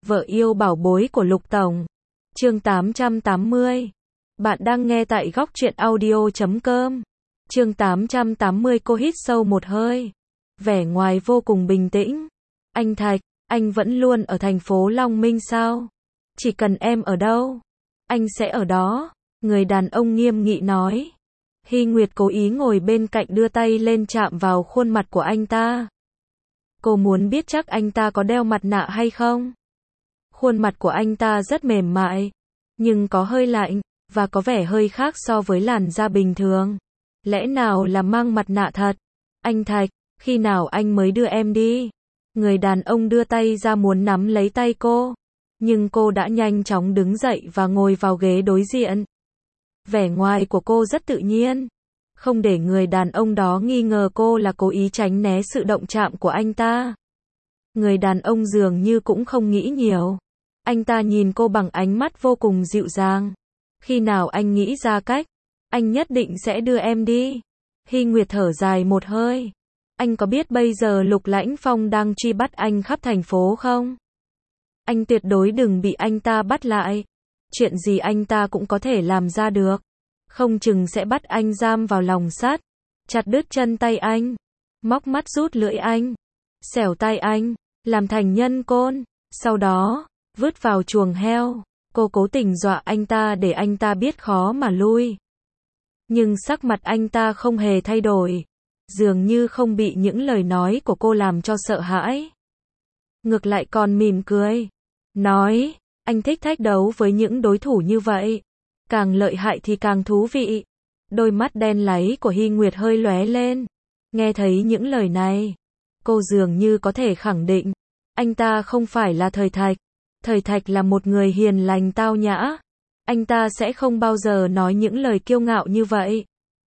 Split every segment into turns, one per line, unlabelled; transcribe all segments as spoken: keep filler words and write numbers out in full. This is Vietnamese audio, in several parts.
Vợ yêu bảo bối của Lục Tổng. Chương tám trăm tám mươi. Bạn đang nghe tại góc truyện audio chấm com. Chương tám trăm tám mươi. Cô hít sâu một hơi. Vẻ ngoài vô cùng bình tĩnh. Anh Thạch, anh vẫn luôn ở thành phố Long Minh sao? Chỉ cần em ở đâu, anh sẽ ở đó. Người đàn ông nghiêm nghị nói. Hy Nguyệt cố ý ngồi bên cạnh đưa tay lên chạm vào khuôn mặt của anh ta. Cô muốn biết chắc anh ta có đeo mặt nạ hay không? Khuôn mặt của anh ta rất mềm mại, nhưng có hơi lạnh, và có vẻ hơi khác so với làn da bình thường. Lẽ nào là mang mặt nạ thật? Anh Thạch, khi nào anh mới đưa em đi? Người đàn ông đưa tay ra muốn nắm lấy tay cô, nhưng cô đã nhanh chóng đứng dậy và ngồi vào ghế đối diện. Vẻ ngoài của cô rất tự nhiên, không để người đàn ông đó nghi ngờ cô là cố ý tránh né sự động chạm của anh ta. Người đàn ông dường như cũng không nghĩ nhiều. Anh ta nhìn cô bằng ánh mắt vô cùng dịu dàng. Khi nào anh nghĩ ra cách, anh nhất định sẽ đưa em đi. Hy Nguyệt thở dài một hơi. Anh có biết bây giờ Lục Lãnh Phong đang truy bắt anh khắp thành phố không? Anh tuyệt đối đừng bị anh ta bắt lại. Chuyện gì anh ta cũng có thể làm ra được. Không chừng sẽ bắt anh giam vào lòng sắt, chặt đứt chân tay anh, móc mắt rút lưỡi anh, xẻo tay anh, làm thành nhân côn, sau đó vứt vào chuồng heo. Cô cố tình dọa anh ta để anh ta biết khó mà lui. Nhưng sắc mặt anh ta không hề thay đổi, dường như không bị những lời nói của cô làm cho sợ hãi. Ngược lại còn mỉm cười, nói, anh thích thách đấu với những đối thủ như vậy. Càng lợi hại thì càng thú vị. Đôi mắt đen láy của Hy Nguyệt hơi lóe lên. Nghe thấy những lời này, cô dường như có thể khẳng định, anh ta không phải là Thời Thạch. Thời Thạch là một người hiền lành tao nhã. Anh ta sẽ không bao giờ nói những lời kiêu ngạo như vậy.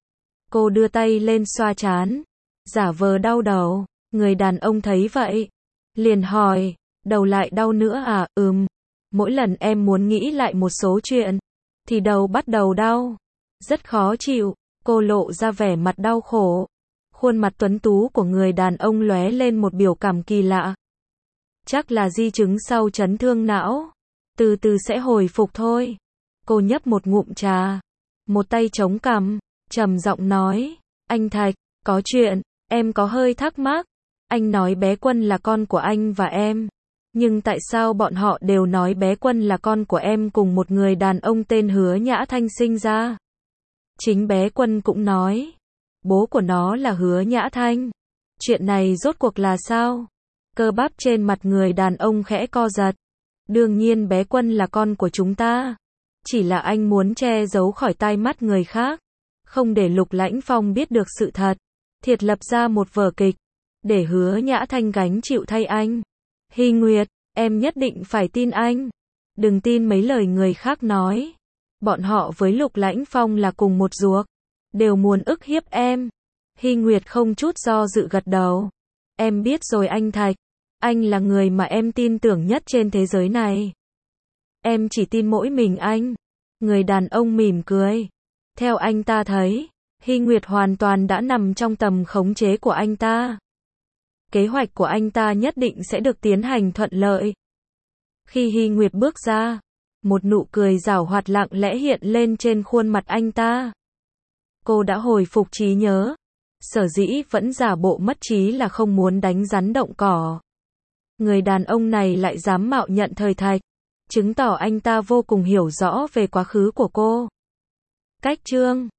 Cô đưa tay lên xoa trán, giả vờ đau đầu. Người đàn ông thấy vậy, liền hỏi, đầu lại đau nữa à? Ừm, mỗi lần em muốn nghĩ lại một số chuyện, thì đầu bắt đầu đau. Rất khó chịu. Cô lộ ra vẻ mặt đau khổ. Khuôn mặt tuấn tú của người đàn ông lóe lên một biểu cảm kỳ lạ. Chắc là di chứng sau chấn thương não. Từ từ sẽ hồi phục thôi. Cô nhấp một ngụm trà, một tay chống cằm, trầm giọng nói, anh Thạch, có chuyện, em có hơi thắc mắc. Anh nói bé Quân là con của anh và em. Nhưng tại sao bọn họ đều nói bé Quân là con của em cùng một người đàn ông tên Hứa Nhã Thanh sinh ra? Chính bé Quân cũng nói, bố của nó là Hứa Nhã Thanh. Chuyện này rốt cuộc là sao? Cơ bắp trên mặt người đàn ông khẽ co giật. Đương nhiên bé Quân là con của chúng ta. Chỉ là anh muốn che giấu khỏi tai mắt người khác, không để Lục Lãnh Phong biết được sự thật. Thiệt lập ra một vở kịch, để Hứa Nhã Thanh gánh chịu thay anh. Hy Nguyệt, em nhất định phải tin anh. Đừng tin mấy lời người khác nói. Bọn họ với Lục Lãnh Phong là cùng một ruột, đều muốn ức hiếp em. Hy Nguyệt không chút do dự gật đầu. Em biết rồi anh Thạch. Anh là người mà em tin tưởng nhất trên thế giới này. Em chỉ tin mỗi mình anh. Người đàn ông mỉm cười. Theo anh ta thấy, Hy Nguyệt hoàn toàn đã nằm trong tầm khống chế của anh ta. Kế hoạch của anh ta nhất định sẽ được tiến hành thuận lợi. Khi Hy Nguyệt bước ra, một nụ cười giảo hoạt lặng lẽ hiện lên trên khuôn mặt anh ta. Cô đã hồi phục trí nhớ. Sở dĩ vẫn giả bộ mất trí là không muốn đánh rắn động cỏ. Người đàn ông này lại dám mạo nhận Thời Thạch, chứng tỏ anh ta vô cùng hiểu rõ về quá khứ của cô. Cách chương